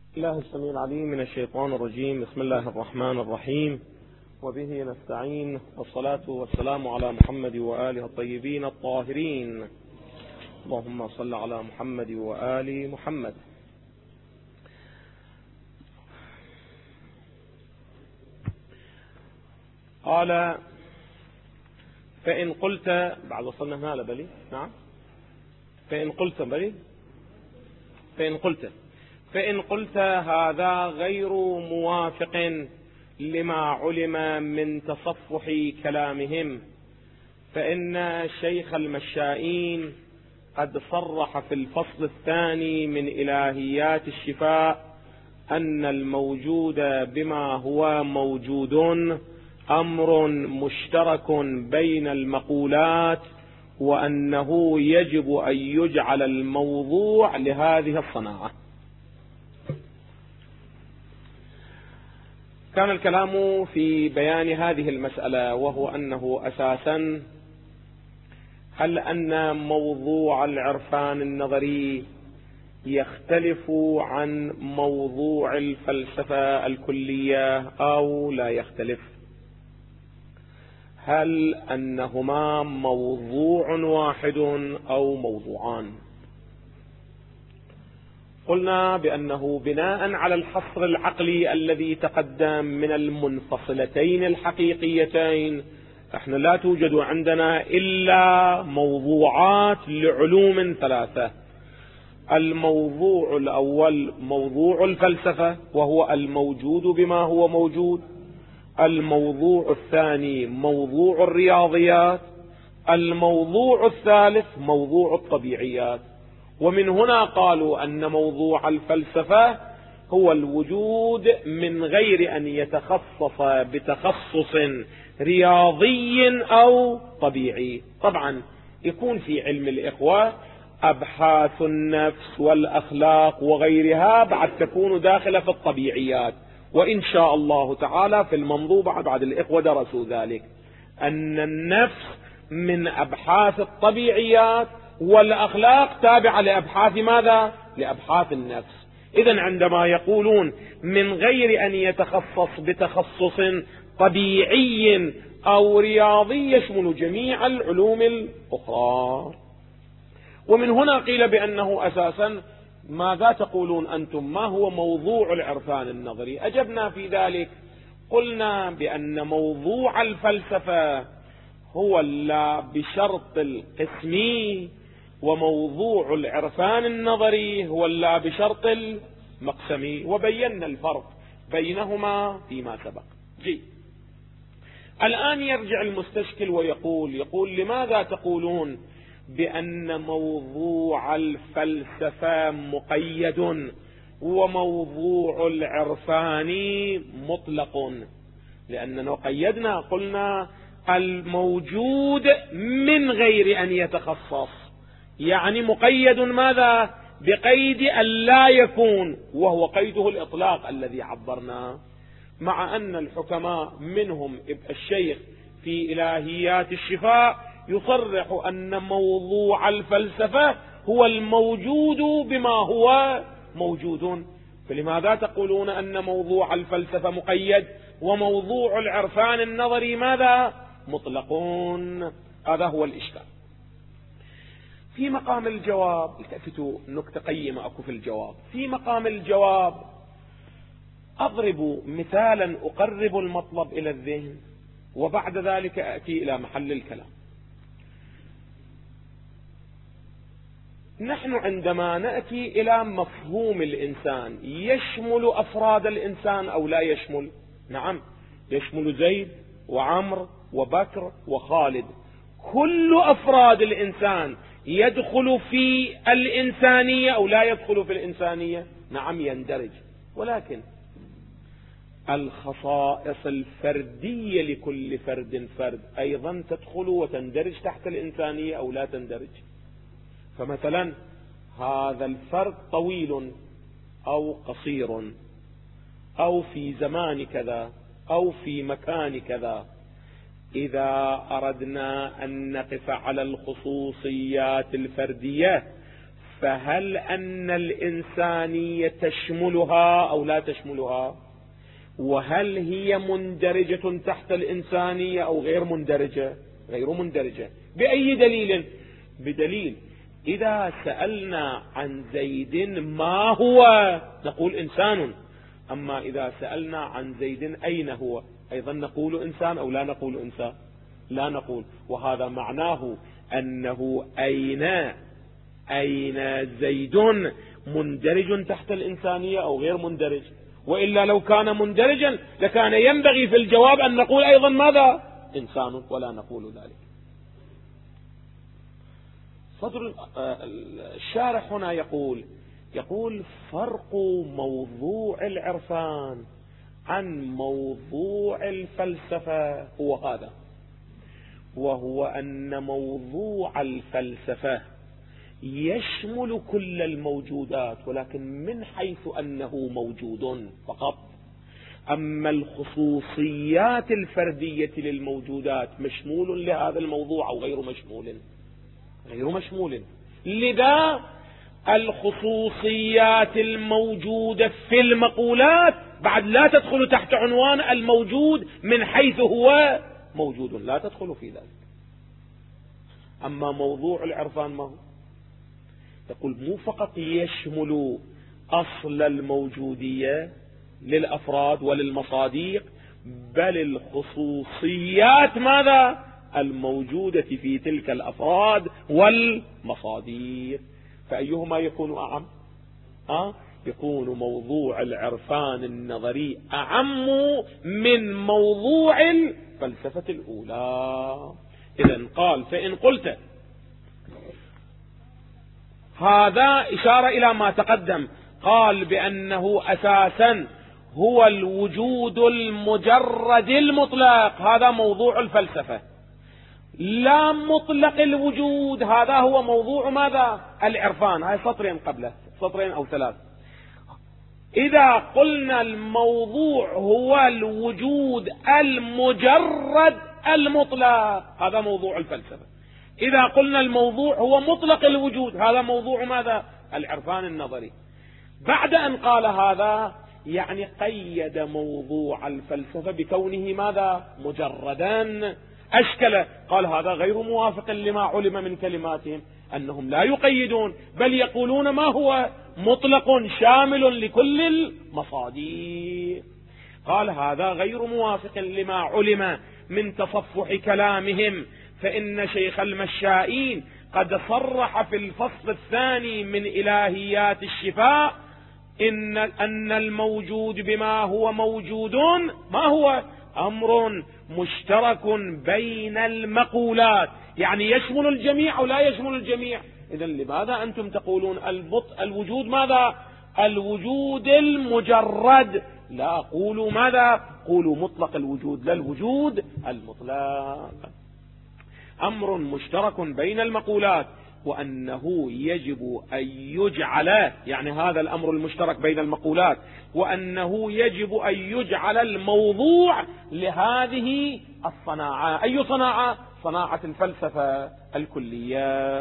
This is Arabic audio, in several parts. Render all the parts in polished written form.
الله السميع العليم من الشيطان الرجيم. بسم الله الرحمن الرحيم، وبه نستعين، والصلاة والسلام على محمد وآله الطيبين الطاهرين. اللهم صل على محمد وآل محمد. قال: فإن قلت، بعد وصلنا هنا لبلي، نعم، فإن قلت هذا غير موافق لما علم من تصفح كلامهم، فإن شيخ المشائين قد صرح في الفصل الثاني من إلهيات الشفاء أن الموجود بما هو موجود أمر مشترك بين المقولات، وأنه يجب أن يجعل الموضوع لهذه الصناعة. كان الكلام في بيان هذه المسألة، وهو أنه أساسا هل أن موضوع العرفان النظري يختلف عن موضوع الفلسفة الكلية أو لا يختلف؟ هل أنهما موضوع واحد أو موضوعان؟ قلنا بأنه بناء على الحصر العقلي الذي تقدم من المنفصلتين الحقيقيتين، احنا لا توجد عندنا إلا موضوعات لعلوم ثلاثة. الموضوع الأول موضوع الفلسفة، وهو الموجود بما هو موجود. الموضوع الثاني موضوع الرياضيات. الموضوع الثالث موضوع الطبيعيات. ومن هنا قالوا أن موضوع الفلسفة هو الوجود من غير أن يتخصص بتخصص رياضي أو طبيعي. طبعا يكون في علم الإخوة أبحاث النفس والأخلاق وغيرها بعد تكون داخلة في الطبيعيات، وإن شاء الله تعالى في المنظومة بعد الإخوة درسوا ذلك، أن النفس من أبحاث الطبيعيات، والأخلاق تابعة لأبحاث ماذا؟ لأبحاث النفس. إذن عندما يقولون من غير أن يتخصص بتخصص طبيعي أو رياضي يشمل جميع العلوم الأخرى. ومن هنا قيل بأنه أساسا ماذا تقولون أنتم؟ ما هو موضوع العرفان النظري؟ أجبنا في ذلك، قلنا بأن موضوع الفلسفة هو لا بشرط القسمي، وموضوع العرفان النظري هو لا بشرط المقسمي، وبينا الفرق بينهما فيما سبق. الآن يرجع المستشكل ويقول لماذا تقولون بأن موضوع الفلسفة مقيد وموضوع العرفان مطلق؟ لأننا قيدنا، قلنا الموجود من غير أن يتخصص، يعني مقيد ماذا؟ بقيد أن لا يكون، وهو قيده الإطلاق الذي عبرناه. مع أن الحكماء منهم الشيخ في إلهيات الشفاء يصرح أن موضوع الفلسفة هو الموجود بما هو موجود، فلماذا تقولون أن موضوع الفلسفة مقيد وموضوع العرفان النظري ماذا؟ مطلقون. هذا هو الإشكال. في مقام الجواب، التفتوا نكتة قيمة أكو في الجواب. في مقام الجواب أضرب مثالا أقرب المطلب إلى الذهن، وبعد ذلك أتي إلى محل الكلام. نحن عندما نأتي إلى مفهوم الإنسان، يشمل أفراد الإنسان أو لا يشمل؟ نعم، يشمل زيد وعمر وبكر وخالد. كل أفراد الإنسان يدخل في الإنسانية أو لا يدخل في الإنسانية؟ نعم يندرج، ولكن الخصائص الفردية لكل فرد أيضا تدخل وتندرج تحت الإنسانية أو لا تندرج. فمثلا هذا الفرد طويل أو قصير، أو في زمان كذا أو في مكان كذا. إذا أردنا أن نقف على الخصوصيات الفردية فهل أن الإنسانية تشملها أو لا تشملها؟ وهل هي مندرجة تحت الإنسانية أو غير مندرجة؟ غير مندرجة. بأي دليل؟ بدليل إذا سألنا عن زيد ما هو نقول إنسان، أما إذا سألنا عن زيد أين هو أيضا نقول إنسان أو لا نقول إنسان؟ لا نقول. وهذا معناه أنه أين زيد مندرج تحت الإنسانية أو غير مندرج؟ وإلا لو كان مندرجا لكان ينبغي في الجواب أن نقول أيضا ماذا؟ إنسان، ولا نقول ذلك. صدر الشارح هنا يقول فرق موضوع العرفان عن موضوع الفلسفة هو هذا، وهو أن موضوع الفلسفة يشمل كل الموجودات ولكن من حيث أنه موجود فقط. أما الخصوصيات الفردية للموجودات مشمول لهذا الموضوع أو غير مشمول؟ غير مشمول. لذا الخصوصيات الموجودة في المقولات بعد لا تدخل تحت عنوان الموجود من حيث هو موجود، لا تدخل في ذلك. أما موضوع العرفان ما هو؟ يقول مو فقط يشمل أصل الموجودية للأفراد وللمصادق، بل الخصوصيات ماذا؟ الموجودة في تلك الأفراد والمصادق. فأيهما يكون أعم؟ يكون موضوع العرفان النظري أعم من موضوع الفلسفة الأولى. إذن قال فإن قلت هذا إشارة إلى ما تقدم، قال بأنه أساسا هو الوجود المجرد المطلق، هذا موضوع الفلسفة. لا مطلق الوجود، هذا هو موضوع ماذا؟ العرفان. هاي سطرين قبله، سطرين أو ثلاث. إذا قلنا الموضوع هو الوجود المجرد المطلق هذا موضوع الفلسفة. إذا قلنا الموضوع هو مطلق الوجود هذا موضوع ماذا؟ العرفان النظري. بعد أن قال هذا يعني قيد موضوع الفلسفة بكونه ماذا؟ مجردا. أشكل، قال هذا غير موافق لما علم من كلماتهم أنهم لا يقيدون بل يقولون ما هو؟ مطلق شامل لكل المصادر. قال هذا غير موافق لما علم من تصفح كلامهم، فإن شيخ المشائين قد صرح في الفصل الثاني من إلهيات الشفاء أن الموجود بما هو موجود ما هو؟ أمر مشترك بين المقولات، يعني يشمل الجميع أو لا يشمل الجميع. إذن لماذا أنتم تقولون الوجود ماذا؟ الوجود المجرد. لا قولوا ماذا؟ قولوا مطلق الوجود، لا الوجود المطلق. أمر مشترك بين المقولات وأنه يجب أن يجعل، يعني هذا الأمر المشترك بين المقولات، وأنه يجب أن يجعل الموضوع لهذه الصناعة. أي صناعة؟ صناعة الفلسفة الكلية.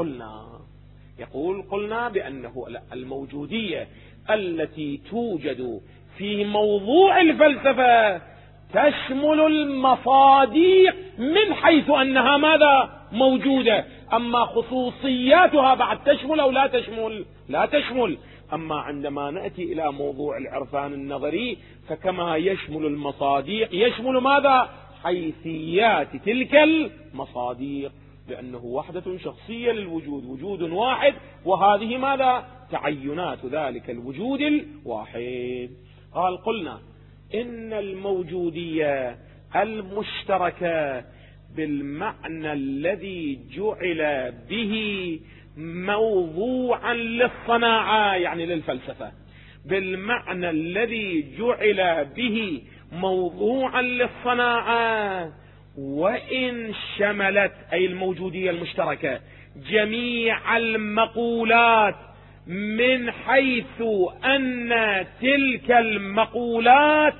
قلنا بأنه الموجودية التي توجد في موضوع الفلسفة تشمل المصادق من حيث أنها ماذا؟ موجودة. أما خصوصياتها بعد تشمل أو لا تشمل؟ لا تشمل. أما عندما نأتي إلى موضوع العرفان النظري فكما يشمل المصادق يشمل ماذا؟ حيثيات تلك المصادق، لأنه وحدة شخصية للوجود، وجود واحد، وهذه ماذا؟ تعينات ذلك الوجود الواحد. قلنا إن الموجودية المشتركة بالمعنى الذي جعل به موضوعا للصناعة، يعني للفلسفة، بالمعنى الذي جعل به موضوعا للصناعة، وإن شملت أي الموجودية المشتركة جميع المقولات من حيث أن تلك المقولات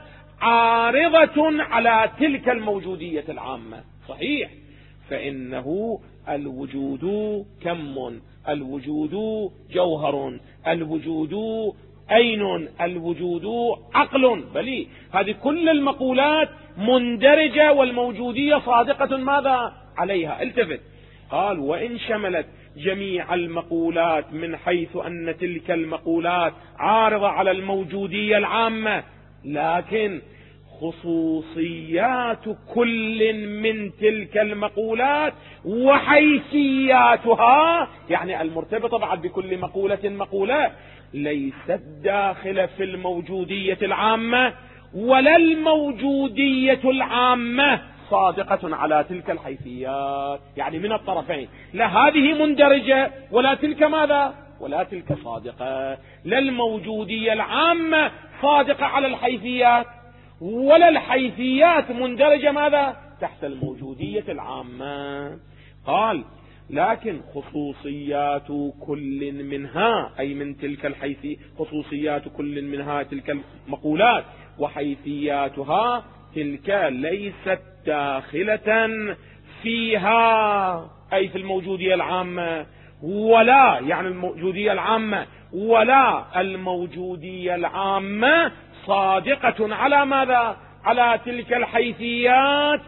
عارضة على تلك الموجودية العامة. صحيح، فإنه الوجود كم، الوجود جوهر، الوجود أين، الوجود عقل. بل هذه كل المقولات مندرجة والموجودية صادقة ماذا عليها. التفت، قال وإن شملت جميع المقولات من حيث أن تلك المقولات عارضة على الموجودية العامة، لكن خصوصيات كل من تلك المقولات وحيثياتها، يعني المرتبطة بعد بكل مقولة ليست داخلة في الموجودية العامة، ولا الموجودية العامة صادقة على تلك الحيثيات. يعني من الطرفين، لا هذه مندرجة ولا تلك ماذا، ولا تلك صادقة. لا الموجودية العامة صادقة على الحيثيات، ولا الحيثيات مندرجة ماذا تحت الموجودية العامة. قال لكن خصوصيات كل منها، أي من تلك الحيثيات، خصوصيات كل منها تلك المقولات وحيثياتها تلك ليست داخلة فيها، أي في الموجودية العامة، ولا يعني الموجودية العامة ولا الموجودية العامة صادقة على ماذا، على تلك الحيثيات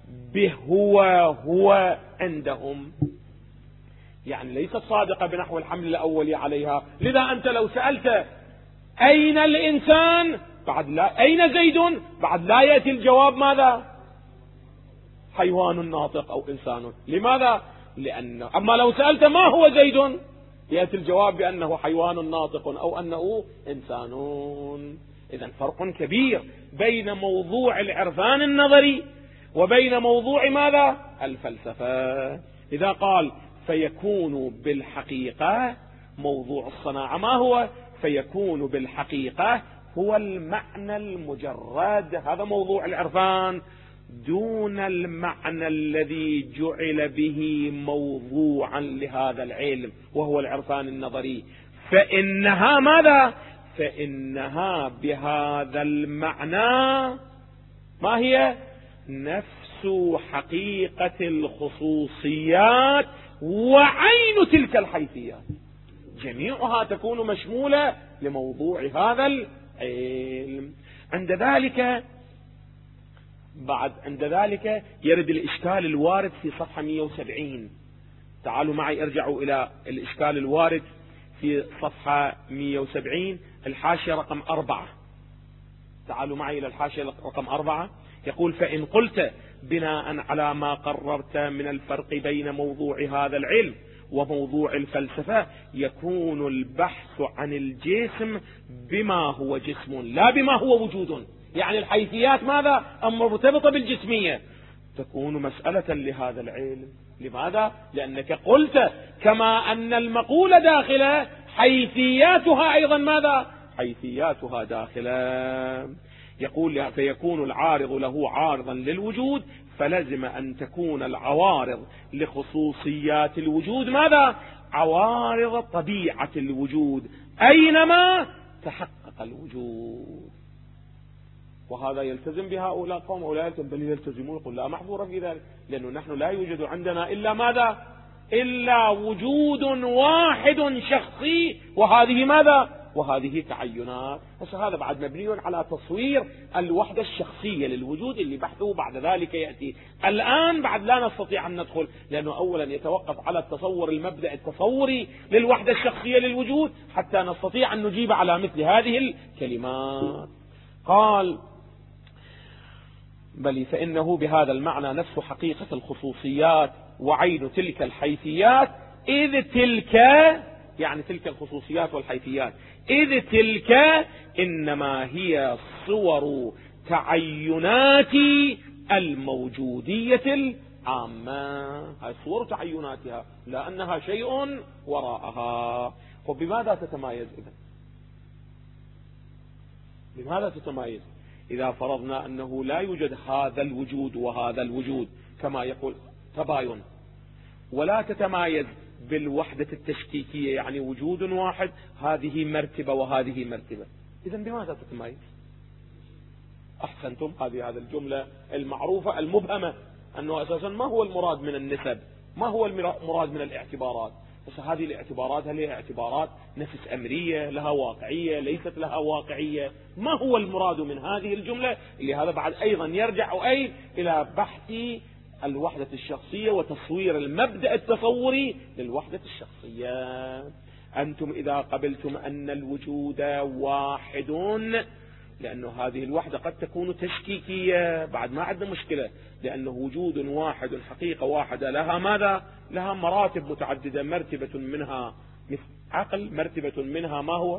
هو عندهم. يعني ليست صادقة بنحو الحمل الأولي عليها. لذا أنت لو سألت أين الإنسان بعد لا، أين زيد بعد لا يأتي الجواب ماذا، حيوان ناطق أو إنسان. لماذا؟ لأنه أما لو سألت ما هو زيد يأتي الجواب بأنه حيوان ناطق أو أنه إنسان. إذن فرق كبير بين موضوع العرفان النظري وبين موضوع ماذا، الفلسفة. إذا قال فيكون بالحقيقة موضوع الصناعة ما هو، فيكون بالحقيقة هو المعنى المجرد، هذا موضوع العرفان، دون المعنى الذي جعل به موضوعا لهذا العلم وهو العرفان النظري. فإنها ماذا، فإنها بهذا المعنى ما هي، نفس حقيقة الخصوصيات وعين تلك الحيثيات، جميعها تكون مشمولة لموضوع هذا العلم. عند ذلك يرد الإشكال الوارد في صفحة 170. تعالوا معي ارجعوا إلى الإشكال الوارد في صفحة 170 الحاشية رقم 4. تعالوا معي إلى الحاشية رقم 4. يقول فإن قلت بناء على ما قررت من الفرق بين موضوع هذا العلم وموضوع الفلسفة يكون البحث عن الجسم بما هو جسم لا بما هو وجود، يعني الحيثيات ماذا مرتبطة بالجسمية، تكون مسألة لهذا العلم. لماذا؟ لأنك قلت كما أن المقولة داخلة حيثياتها أيضا ماذا، حيثياتها داخلة. يقول فيكون العارض له عارضا للوجود، فلزم أن تكون العوارض لخصوصيات الوجود ماذا، عوارض طبيعة الوجود أينما تحقق الوجود. وهذا يلتزم بهؤلاء القوم أو لا يلتزم؟ بل يلتزمون. يقول لا محظور في ذلك، لأنه نحن لا يوجد عندنا إلا ماذا، إلا وجود واحد شخصي، وهذه ماذا، وهذه تعينات. هذا بعد مبني على تصوير الوحدة الشخصية للوجود اللي بحثه بعد ذلك يأتي. الآن بعد لا نستطيع أن ندخل، لأنه أولا يتوقف على التصور المبدأ التصوري للوحدة الشخصية للوجود حتى نستطيع أن نجيب على مثل هذه الكلمات. قال بل فإنه بهذا المعنى نفس حقيقة الخصوصيات وعين تلك الحيثيات، إذ تلك يعني تلك الخصوصيات والحيثيات، إذ تلك إنما هي صور تعينات الموجودية العامة، هذه صور تعيناتها لا أنها شيء وراءها. وبماذا تتمايز إذن؟ بماذا تتمايز إذا فرضنا أنه لا يوجد هذا الوجود وهذا الوجود كما يقول تباين، ولا تتمايز بالوحدة التشكيكية، يعني وجود واحد هذه مرتبة وهذه مرتبة، إذن بماذا تتمايز؟ أحسنتم، هذه الجملة المعروفة المبهمة أنه أساسا ما هو المراد من النسب، ما هو المراد من الاعتبارات؟ بس هذه الاعتبارات هل هي اعتبارات نفس أمرية لها واقعية ليست لها واقعية؟ ما هو المراد من هذه الجملة؟ اللي هذا بعد أيضا يرجع إلى بحث الوحدة الشخصية وتصوير المبدأ التصوري للوحدة الشخصية. أنتم إذا قبلتم أن الوجود واحد، لأنه هذه الوحدة قد تكون تشكيكية، بعد ما عندنا مشكلة، لأنه وجود واحد حقيقة واحدة لها ماذا؟ لها مراتب متعددة، مرتبة منها عقل، مرتبة منها ما هو؟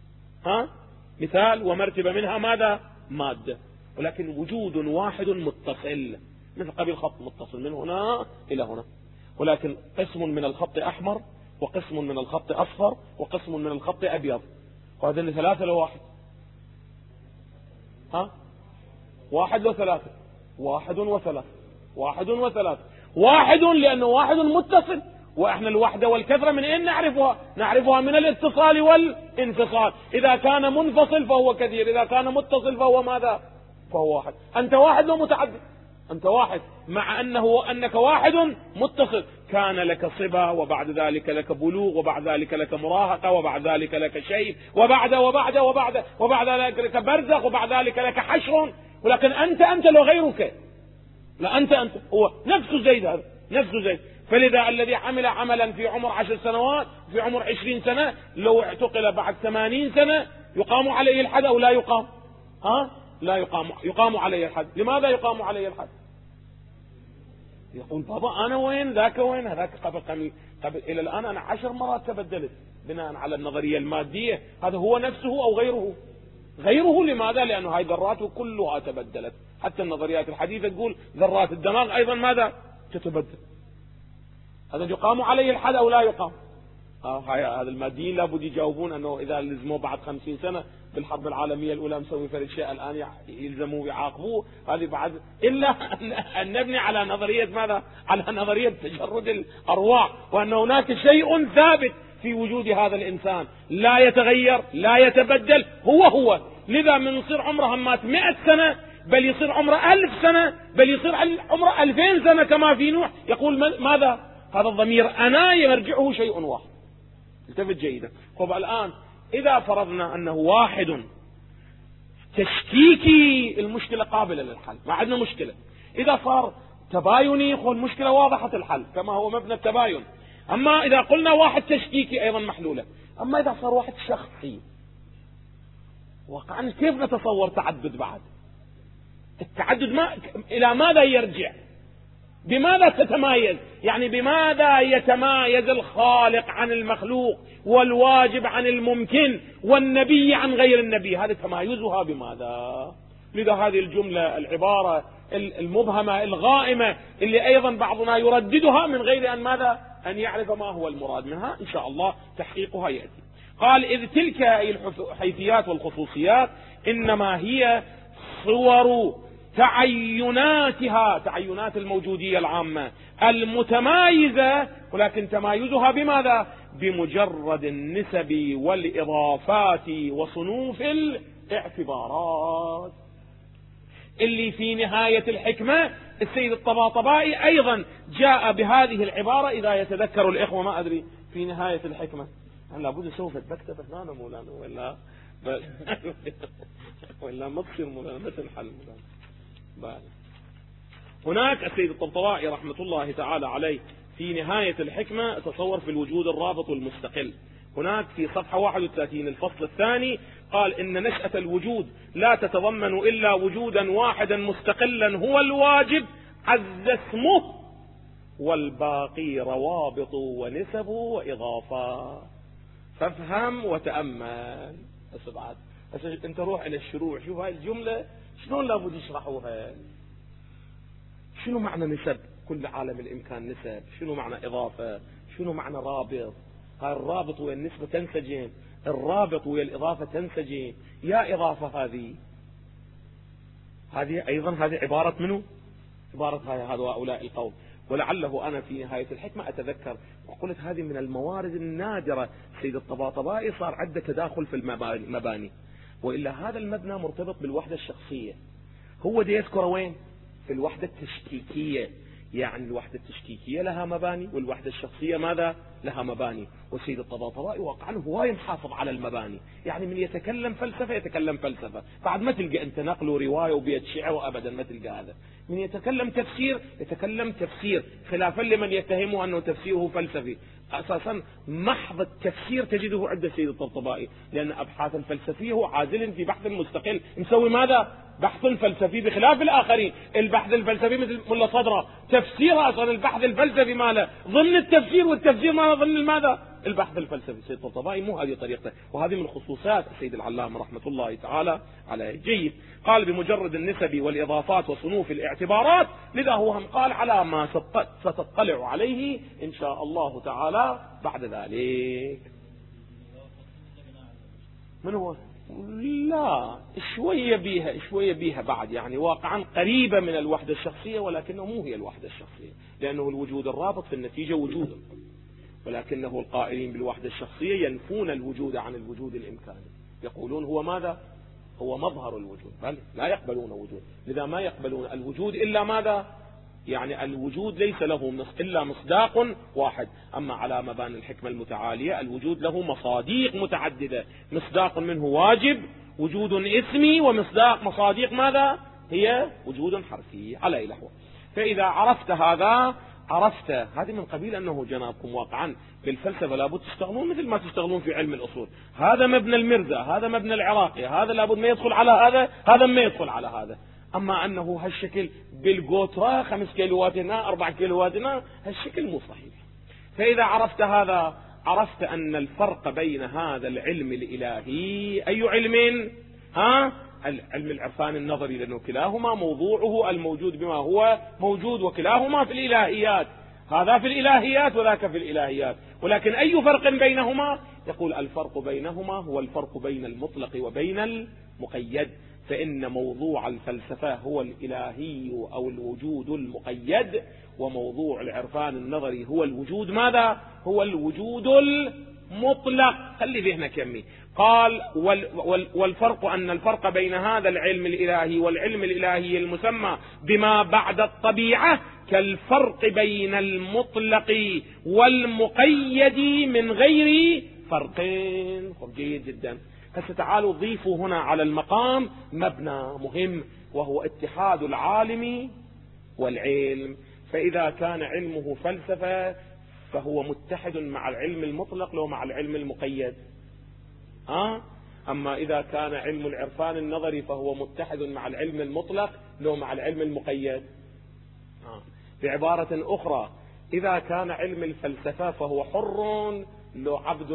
مثال، ومرتبة منها ماذا؟ مادة. ولكن وجود واحد متصل، مثل قبيل خط متصل من هنا إلى هنا، ولكن قسم من الخط أحمر، وقسم من الخط أصفر، وقسم من الخط أبيض، وهذين ثلاثة لواحد. واحد وثلاثة، واحد وثلاثة، واحد وثلاثة، واحد لأنه واحد متصل. وإحنا الوحدة والكثرة من أين نعرفها؟ نعرفها من الاتصال والانفصال. إذا كان منفصل فهو كثير، إذا كان متصل فهو ماذا؟ فهو واحد. أنت واحد لو متعدد؟ أنت واحد، مع أنك واحد متصل. كان لك صبا، وبعد ذلك لك بلوغ، وبعد ذلك لك مراهقة، وبعد ذلك لك شيء، وبعد ذلك لك برزخ، وبعد ذلك لك حشر. ولكن أنت لو غيرك، لا أنت هو نفس زيد، هذا نفس زيد. فلذا الذي عمل عملا في عمر 10 سنوات، في عمر 20 سنة، لو اعتقل بعد 80 سنة يقام عليه الحد أو لا يقام؟ لا يقام عليه الحد. لماذا يقام عليه الحد؟ يقول بابا أنا وين، ذاك وين، هذاك قبل إلى الآن أنا 10 مرات تبدلت بناء على النظرية المادية. هذا هو نفسه أو غيره؟ غيره. لماذا؟ لأنه هاي ذراته كلها تبدلت. حتى النظريات الحديثة تقول ذرات الدماغ أيضا ماذا؟ تتبدل. هذا يقام عليه الحد أو لا يقام؟ هذا الماديين لابد يجاوبون أنه إذا لزموا بعد 50 سنة بالحرب العالمية الأولى مسوي فرد شيء الآن يلزموا ويعاقبوه. هذه بعد إلا أن نبني على نظرية ماذا؟ على نظرية تجرد الأرواح، وأن هناك شيء ثابت في وجود هذا الإنسان لا يتغير لا يتبدل، هو. لذا من يصير عمره همات 100 سنة، بل يصير عمره 1000 سنة، بل يصير عمره 2000 سنة كما في نوح. يقول ماذا؟ هذا الضمير أنا يرجعه شيء واحد. التفت جيدا. طب الآن إذا فرضنا أنه واحد تشكيكي، المشكلة قابلة للحل، ما عندنا مشكلة. إذا صار تبايني، المشكلة واضحة الحل كما هو مبنى التباين. أما إذا قلنا واحد تشكيكي أيضا محلولة. أما إذا صار واحد شخصي، واقعا كيف نتصور تعدد بعد؟ التعدد إلى ماذا يرجع؟ بماذا تتمايز؟ يعني بماذا يتمايز الخالق عن المخلوق، والواجب عن الممكن، والنبي عن غير النبي؟ هذا تمايزها بماذا؟ لذا هذه الجملة، العبارة المبهمة الغائمة، اللي أيضا بعضنا يرددها من غير أن ماذا؟ أن يعرف ما هو المراد منها. إن شاء الله تحقيقها يأتي. قال إذ تلك الحيثيات والخصوصيات إنما هي صور تعيناتها، تعينات الموجودية العامة المتمايزة، ولكن تمايزها بماذا؟ بمجرد النسب والإضافات وصنوف الاعتبارات. اللي في نهاية الحكمة السيد الطباطبائي أيضا جاء بهذه العبارة، إذا يتذكر الإخوة، ما أدري في نهاية الحكمة لابد سوف بكتبة هنا مولانا، ولا ما تصير مولانا مثل حل مولانا. هناك السيد الطبطبائي رحمة الله تعالى عليه في نهاية الحكمة تصور في الوجود الرابط والمستقل. هناك في صفحة 31 الفصل الثاني قال إن نشأة الوجود لا تتضمن إلا وجودا واحدا مستقلا هو الواجب عز اسمه، والباقي روابط ونسب وإضافات. فافهم وتأمل. بس انت روح إلى الشروع، شوف هاي الجملة شلون لابد يشرحوها. شنو معنى نسب؟ كل عالم الإمكان نسب. شنو معنى إضافة؟ شنو معنى رابط؟ هاي الرابط ويا النسبة تنسجم، الرابط ويا الإضافة تنسجم. يا إضافة هذه أيضا هذه عبارة منه؟ عبارة هؤلاء القوم. ولعله أنا في نهاية الحكمة أتذكر وقلت هذه من الموارد النادرة. سيد الطباطبائي صار عنده تداخل في المباني، وإلا هذا المبنى مرتبط بالوحدة الشخصية. هو دي يذكر وين؟ في الوحدة التشكيكية. يعني الوحدة التشكيكية لها مباني والوحدة الشخصية ماذا لها مباني. والسيد الطباطبائي واقعا هو محافظ على المباني، يعني من يتكلم فلسفة يتكلم فلسفة، بعد ما تلقى انت نقل ورواية وبيت شعر وابدا ما تلقى هذا. من يتكلم تفسير يتكلم تفسير، خلافا لمن يتهمه انه تفسيره فلسفي. اساسا محض التفسير تجده عند السيد الطباطبائي، لان ابحاث الفلسفية هو عازل في بحث مستقل، مسوي ماذا بحث فلسفي بخلاف الآخرين. البحث الفلسفي مثل ملا صدرة تفسير، أصلا البحث الفلسفي ماله ضمن التفسير، والتفسير ماله ضمن ماذا البحث الفلسفي. السيد الطباطبائي مو هذه طريقته، وهذه من خصوصات السيد العلامة رحمة الله تعالى عليه. جيد. قال بمجرد النسب والإضافات وصنوف الاعتبارات، لذا هو هم قال على ما ستطلع عليه إن شاء الله تعالى بعد ذلك. من هو؟ لا، شوية بيها بعد، يعني واقعا قريبة من الوحدة الشخصية، ولكنه مو هي الوحدة الشخصية، لأنه الوجود الرابط في النتيجة وجوده، ولكنه القائلين بالوحدة الشخصية ينفون الوجود عن الوجود الإمكاني، يقولون هو ماذا؟ هو مظهر الوجود، بل لا يقبلون وجود. لذا ما يقبلون الوجود إلا ماذا؟ يعني الوجود ليس له إلا مصداق واحد. أما على مباني الحكمة المتعالية الوجود له مصاديق متعددة، مصداق منه واجب وجود اسمي، ومصداق مصاديق ماذا؟ هي وجود حرفي على إلهه. فإذا عرفت هذا عرفت هذه من قبيل أنه جنابكم واقعا بالفلسفة لابد تشتغلون مثل ما تشتغلون في علم الأصول. هذا مبنى المرزا، هذا مبنى العراقي، هذا لابد ما يدخل على هذا، هذا ما يدخل على هذا. أما أنه هالشكل بالقوترة 5 كيلوات هنا 4 كيلوات هنا، هالشكل مو صحيح. فإذا عرفت هذا عرفت أن الفرق بين هذا العلم الإلهي أي علم؟ العلم العرفان النظري، لأنه كلاهما موضوعه الموجود بما هو موجود، وكلاهما في الإلهيات، هذا في الإلهيات وذاك في الإلهيات. ولكن أي فرق بينهما؟ يقول الفرق بينهما هو الفرق بين المطلق وبين المقيد. فإن موضوع الفلسفة هو الإلهي أو الوجود المقيد، وموضوع العرفان النظري هو الوجود ماذا؟ هو الوجود المطلق. خلي ذهنك كمي. قال والفرق أن الفرق بين هذا العلم الإلهي والعلم الإلهي المسمى بما بعد الطبيعة كالفرق بين المطلق والمقيد من غير فرقين. جيد جدا. هسه تعالوا ضيفوا هنا على المقام مبنى مهم، وهو اتحاد العالم والعلم. فإذا كان علمه فلسفة فهو متحد مع العلم المطلق لو مع العلم المقيد. أما إذا كان علم العرفان النظري فهو متحد مع العلم المطلق لو مع العلم المقيد. بعبارة أخرى، إذا كان علم الفلسفة فهو حر لو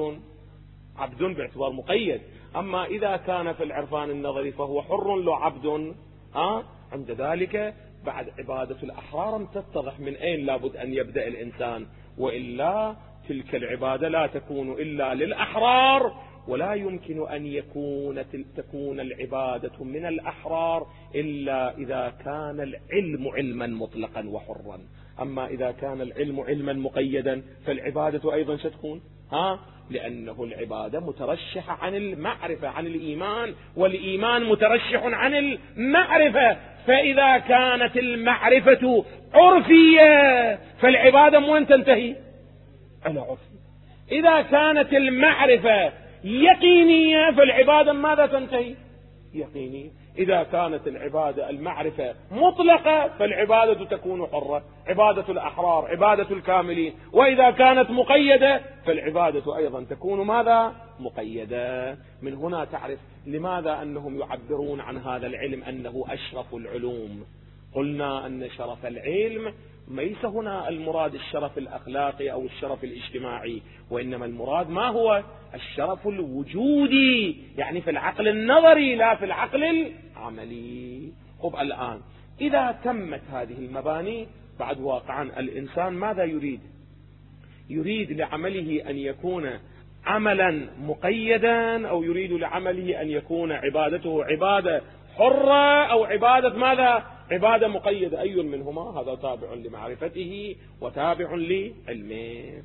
عبد باعتبار مقيد. أما إذا كان في العرفان النظري فهو حر لو عبد. عند ذلك بعد عبادة الأحرار تتضح من أين لابد أن يبدأ الإنسان، وإلا تلك العبادة لا تكون إلا للأحرار، ولا يمكن أن تكون العبادة من الأحرار إلا إذا كان العلم علما مطلقا وحرا. أما إذا كان العلم علما مقيدا فالعبادة أيضا ستكون لأنه العبادة مترشحة عن المعرفة عن الإيمان، والإيمان مترشح عن المعرفة. فإذا كانت المعرفة عرفية فالعبادة وين تنتهي؟ على عرفية. إذا كانت المعرفة يقينية فالعبادة ماذا تنتهي؟ يقينية. إذا كانت العبادة المعرفة مطلقة فالعبادة تكون حرة، عبادة الأحرار عبادة الكاملين. وإذا كانت مقيدة فالعبادة أيضا تكون ماذا؟ مقيدة. من هنا تعرف لماذا أنهم يعبرون عن هذا العلم أنه أشرف العلوم. قلنا أن شرف العلم ليس هنا المراد الشرف الأخلاقي أو الشرف الاجتماعي، وإنما المراد ما هو؟ الشرف الوجودي، يعني في العقل النظري لا في العقل العملي. خب الآن إذا تمت هذه المباني بعد واقعا الإنسان ماذا يريد؟ يريد لعمله أن يكون عملا مقيدا، أو يريد لعمله أن يكون عبادته عبادة حرة، أو عبادة ماذا؟ عبادة مقيدة. أي منهما؟ هذا تابع لمعرفته وتابع لعلمه.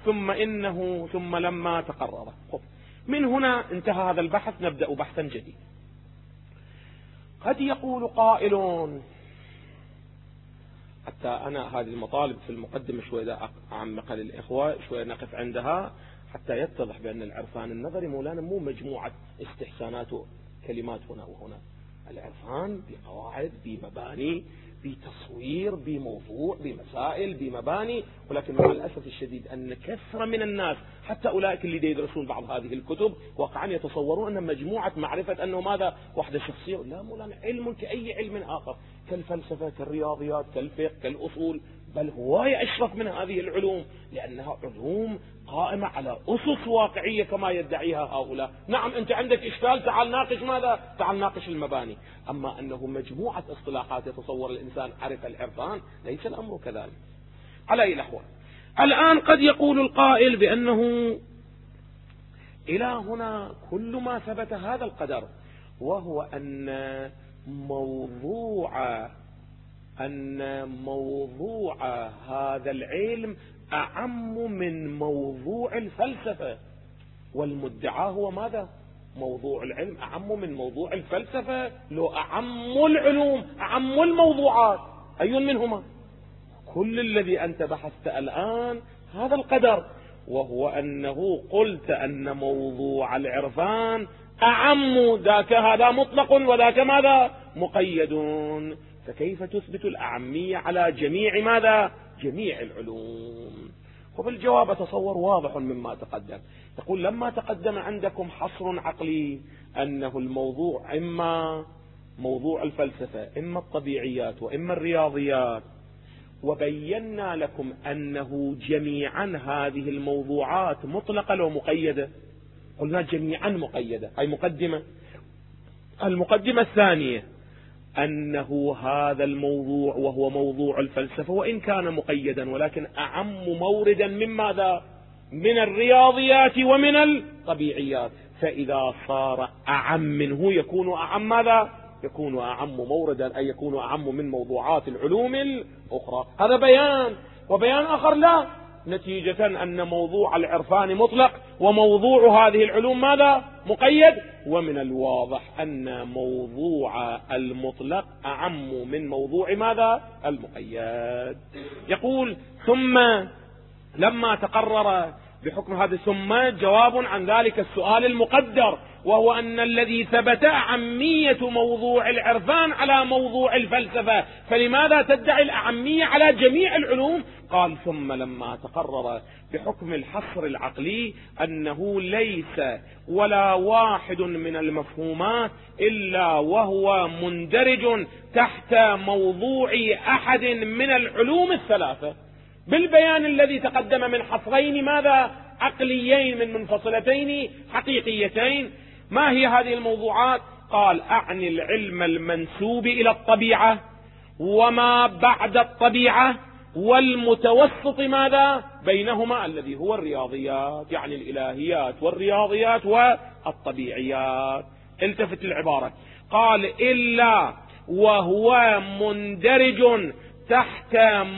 ثم لما تقرر. من هنا انتهى هذا البحث، نبدأ بحثا جديد. قد يقول قائل حتى أنا هذه المطالب في المقدمة شوية أعمقها للإخوة، شوية نقف عندها حتى يتضح بأن العرفان النظري مولانا مو مجموعة استحسانات كلمات هنا وهنا. العرفان بقواعد، بمباني، بتصوير، بموضوع، بمسائل، بمباني. ولكن مع الأسف الشديد أن كثرة من الناس حتى أولئك اللي يدرسون بعض هذه الكتب واقعا يتصورون أن مجموعة معرفة أنه ماذا وحدة شخصية. لا مولانا، علم كأي علم آخر، كالفلسفة، كالرياضيات، كالفقه، كالأصول، بل هو أشرف من هذه العلوم، لأنها علوم قائمة على أسس واقعية كما يدعيها هؤلاء. نعم أنت عندك إشكال، تعال ناقش ماذا؟ تعال ناقش المباني. أما أنه مجموعة اصطلاحات يتصور الإنسان عرف العرفان، ليس الأمر كذلك. على أي الأحوال، الآن قد يقول القائل بأنه إلى هنا كل ما ثبت هذا القدر، وهو أن موضوع هذا العلم أعم من موضوع الفلسفة، والمدعى هو ماذا؟ موضوع العلم أعم من موضوع الفلسفة. لو أعم العلوم، أعم الموضوعات، أي منهما؟ كل الذي أنت بحثت الآن هذا القدر، وهو أنه قلت أن موضوع العرفان أعم، ذاك هذا مطلق وذاك ماذا؟ مقيد. فكيف تثبت الأعمية على جميع ماذا؟ جميع العلوم. وبالجواب أتصور واضح مما تقدم. يقول لما تقدم عندكم حصر عقلي أنه الموضوع إما موضوع الفلسفة، إما الطبيعيات، وإما الرياضيات، وبينا لكم أنه جميعا هذه الموضوعات مطلقة ومقيدة. قلنا جميعا مقيدة، هي مقدمة. المقدمة الثانية أنه هذا الموضوع وهو موضوع الفلسفة وإن كان مقيدا ولكن أعم موردا من ماذا؟ من الرياضيات ومن الطبيعيات. فإذا صار أعم منه يكون أعم ماذا؟ يكون أعم موردا، أي يكون أعم من موضوعات العلوم الأخرى. هذا بيان. وبيان آخر لا، نتيجة أن موضوع العرفان مطلق وموضوع هذه العلوم ماذا؟ مقيد. ومن الواضح أن موضوع المطلق أعم من موضوع ماذا؟ المقيد. يقول ثم لما تقرر بحكم هذا، ثم جواب عن ذلك السؤال المقدر، وهو أن الذي ثبت أعمية موضوع العرفان على موضوع الفلسفة، فلماذا تدعي الأعمية على جميع العلوم؟ قال ثم لما تقرر بحكم الحصر العقلي أنه ليس ولا واحد من المفهومات إلا وهو مندرج تحت موضوع أحد من العلوم الثلاثة، بالبيان الذي تقدم من حصرين ماذا؟ عقليين من منفصلتين حقيقيتين. ما هي هذه الموضوعات؟ قال أعني العلم المنسوب إلى الطبيعة وما بعد الطبيعة والمتوسط ماذا؟ بينهما الذي هو الرياضيات، يعني الإلهيات والرياضيات والطبيعيات. التفت العبارة، قال إلا وهو مندرج تحت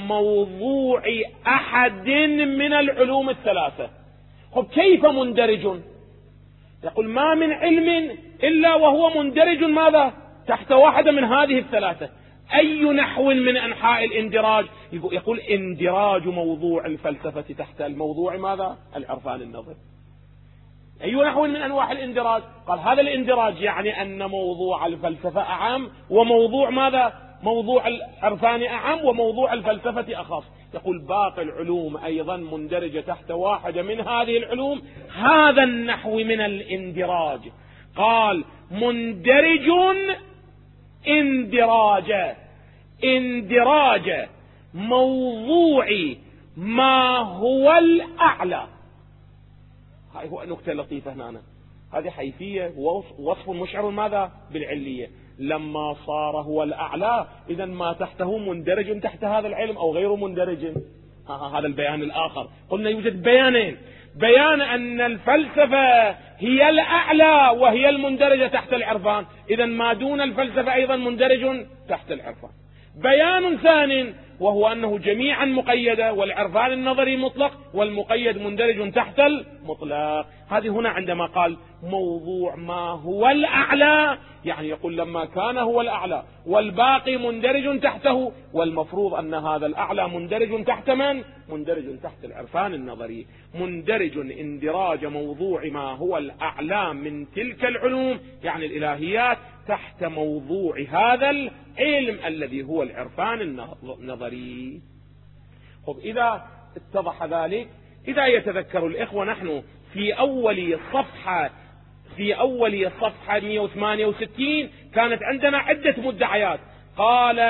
موضوع أحد من العلوم الثلاثة. خب كيف مندرج؟ يقول ما من علم إلا وهو مندرج ماذا؟ تحت واحدة من هذه الثلاثة. أي نحو من أنحاء الاندراج؟ يقول اندراج موضوع الفلسفة تحت الموضوع ماذا؟ العرفان النظري. أي نحو من أنواع الاندراج؟ قال هذا الاندراج يعني أن موضوع الفلسفة أعم وموضوع ماذا؟ موضوع العرفان أعم وموضوع الفلسفة أخص. يقول باقي العلوم أيضا مندرجة تحت واحدة من هذه العلوم. هذا النحو من الاندراج قال مندرج اندراج موضوع ما هو الأعلى. هاي هو نكتة لطيفة هنا، هذه حيثية ووصف مشعر ماذا؟ بالعلية. لما صار هو الأعلى إذا ما تحته مندرج تحت هذا العلم أو غير مندرج. هذا البيان الآخر. قلنا يوجد بيانين، بيان أن الفلسفة هي الأعلى وهي المندرجة تحت العرفان، إذا ما دون الفلسفة أيضا مندرج تحت العرفان. بيان ثاني وهو أنه جميعا مقيدة، والعرفان النظري مطلق والمقيد مندرج تحت المطلق. مطلق. هذه هنا عندما قال موضوع ما هو الأعلى، يعني يقول لما كان هو الأعلى والباقي مندرج تحته، والمفروض أن هذا الأعلى مندرج تحت من؟ مندرج تحت العرفان النظري، مندرج اندراج موضوع ما هو الأعلى من تلك العلوم يعني الإلهيات تحت موضوع هذا العلم الذي هو العرفان النظري. طب إذا اتضح ذلك، إذا يتذكر الإخوة نحن في أول صفحة 168 كانت عندنا عدة مدعيات. قال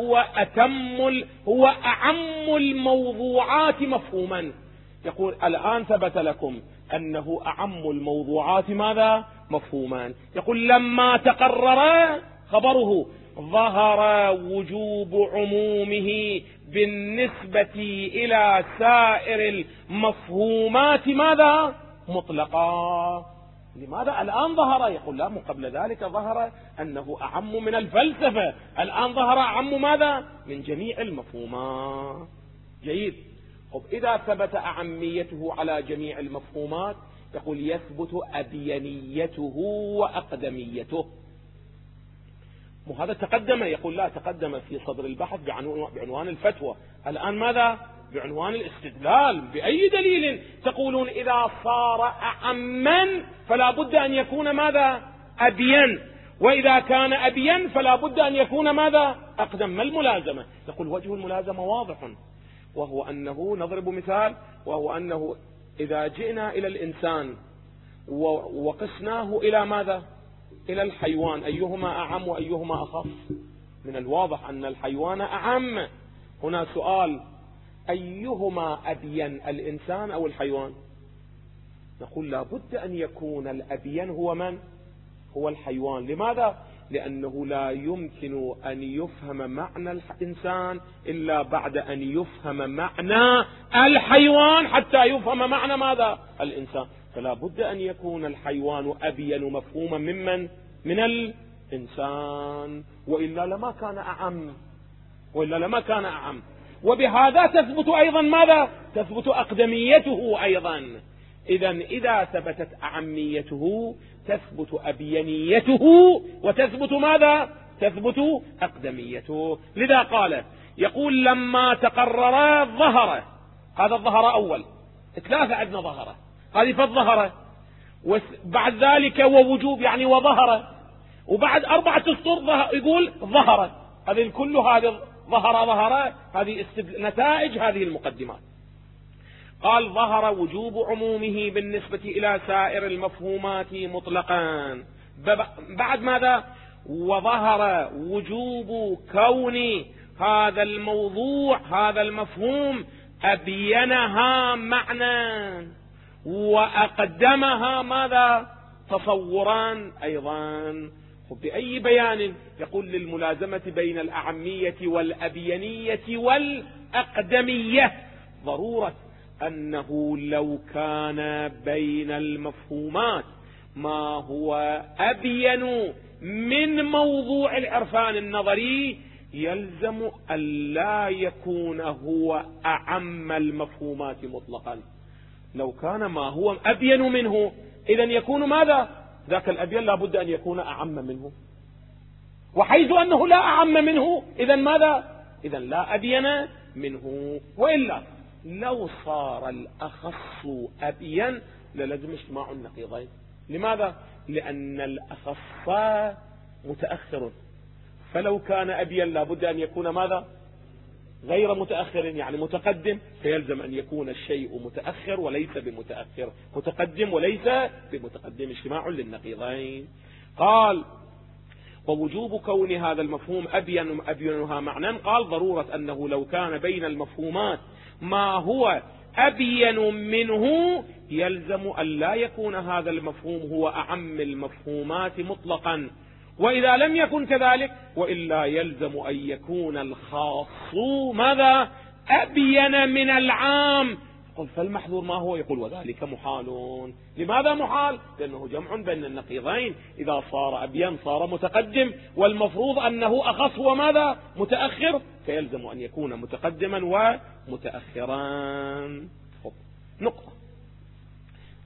هو أعم الموضوعات مفهوما. يقول الآن ثبت لكم أنه أعم الموضوعات ماذا؟ مفهوما. يقول لما تقرر خبره ظهر وجوب عمومه بالنسبة إلى سائر المفهومات ماذا؟ مطلقا. لماذا الآن ظهر؟ يقول لا، من قبل ذلك ظهر أنه أعم من الفلسفة، الآن ظهر أعم ماذا؟ من جميع المفهومات. جيد. طب إذا ثبت أعميته على جميع المفهومات يقول يثبت أبينيته وأقدميته. وهذا تقدم، يقول لا، تقدم في صدر البحث بعنوان الفتوى، الآن ماذا؟ بعنوان الاستدلال. بأي دليل تقولون إذا صار أعما فلا بد أن يكون ماذا؟ أبين، وإذا كان أبين فلا بد أن يكون ماذا؟ أقدم. ما الملازمة؟ نقول وجه الملازمة واضح، وهو أنه نضرب مثال، وهو أنه إذا جئنا إلى الإنسان وقسناه إلى ماذا؟ إلى الحيوان، أيهما أعم وأيهما أخف؟ من الواضح أن الحيوان أعم. هنا سؤال، أيهما أبين، الإنسان أو الحيوان؟ نقول لا بد أن يكون الأبين هو من؟ هو الحيوان. لماذا؟ لأنه لا يمكن أن يفهم معنى الإنسان إلا بعد أن يفهم معنى الحيوان حتى يفهم معنى ماذا؟ الإنسان. فلا بد أن يكون الحيوان أبين مفهوما ممن؟ من الإنسان، وإلا لما كان أعم. وبهذا تثبت أيضا ماذا؟ تثبت أقدميته أيضا. إذا ثبتت أعميته تثبت أبينيته وتثبت ماذا؟ تثبت أقدميته. لذا قال يقول لما تقرر ظهر، هذا الظهر أول، ثلاثة عندنا ظهر، هذه فالظهر، وبعد ذلك ووجوب يعني وظهر، وبعد 4 أسطر يقول ظهر. هذه الكل هذه ظهر هذه نتائج هذه المقدمات. قال ظهر وجوب عمومه بالنسبة إلى سائر المفهومات مطلقا. بعد ماذا؟ وظهر وجوب كون هذا الموضوع هذا المفهوم أبينها معنى وأقدمها ماذا؟ تصورا أيضا. بأي بيان؟ يقول للملازمة بين الأعمية والأبينية والأقدمية ضرورة أنه لو كان بين المفهومات ما هو أبين من موضوع العرفان النظري يلزم أن لا يكون هو أعم المفهومات مطلقا. لو كان ما هو أبين منه إذن يكون ماذا؟ ذاك الأبين لا بد أن يكون أعم منه، وحيث أنه لا أعم منه إذن ماذا؟ إذن لا أبين منه. وإلا لو صار الأخص أبين للزم اجتماع النقيضين. لماذا؟ لأن الأخص متأخر، فلو كان أبين لا بد أن يكون ماذا؟ غير متأخر يعني متقدم، فيلزم أن يكون الشيء متأخر وليس بمتأخر، متقدم وليس بمتقدم، اجتماع للنقيضين. قال ووجوب كون هذا المفهوم أبينها معنى. قال ضرورة أنه لو كان بين المفهومات ما هو أبين منه يلزم أن لا يكون هذا المفهوم هو أعم المفهومات مطلقا، وإذا لم يكن كذلك وإلا يلزم أن يكون الخاص ماذا؟ أبين من العام. قل فالمحذور ما هو؟ يقول وذلك محال. لماذا محال؟ لأنه جمع بين النقيضين، إذا صار أبين صار متقدم، والمفروض أنه أخص وماذا؟ متأخر، فيلزم أن يكون متقدما ومتأخرا. نقطة.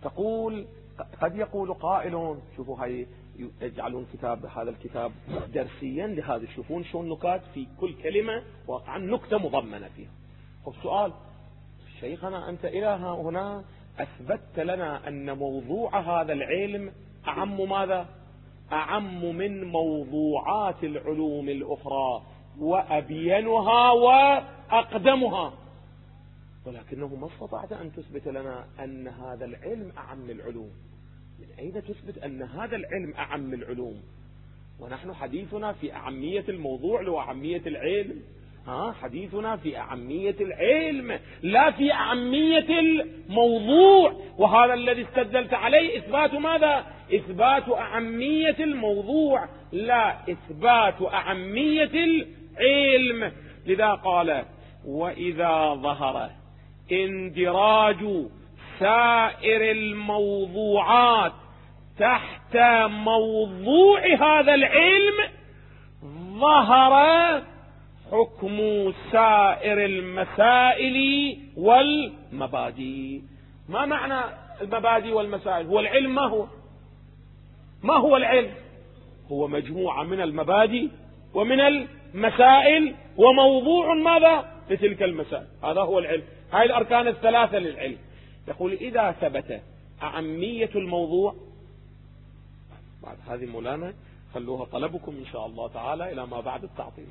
تقول قد يقول قائل، شوفوا هاي يجعلون هذا الكتاب درسيا لهذا، يشوفون شلون نكات في كل كلمة واقعا نكتة مضمنة فيها. خب سؤال شيخنا، أنت إلى هنا أثبتت لنا أن موضوع هذا العلم أعم ماذا؟ أعم من موضوعات العلوم الأخرى وأبينها وأقدمها، ولكنه ما استطعت أن تثبت لنا أن هذا العلم أعم العلوم. من أين تثبت أن هذا العلم أعم العلوم ونحن حديثنا في أعمية الموضوع وأعمية العلم؟ حديثنا في أعمية العلم لا في أعمية الموضوع، وهذا الذي استدلت عليه إثبات ماذا؟ إثبات أعمية الموضوع لا إثبات أعمية العلم. لذا قال: وإذا ظهر اندراج سائر الموضوعات تحت موضوع هذا العلم ظهر حكم سائر المسائل والمبادئ. ما معنى المبادئ والمسائل؟ هو العلم ما هو العلم؟ هو مجموعة من المبادئ ومن المسائل وموضوع ماذا لتلك المسائل، هذا هو العلم. هاي الأركان الثلاثة للعلم. يقول: إذا ثبت أعمية الموضوع، بعد هذه مولانا خلوها طلبكم إن شاء الله تعالى إلى ما بعد التعطيل.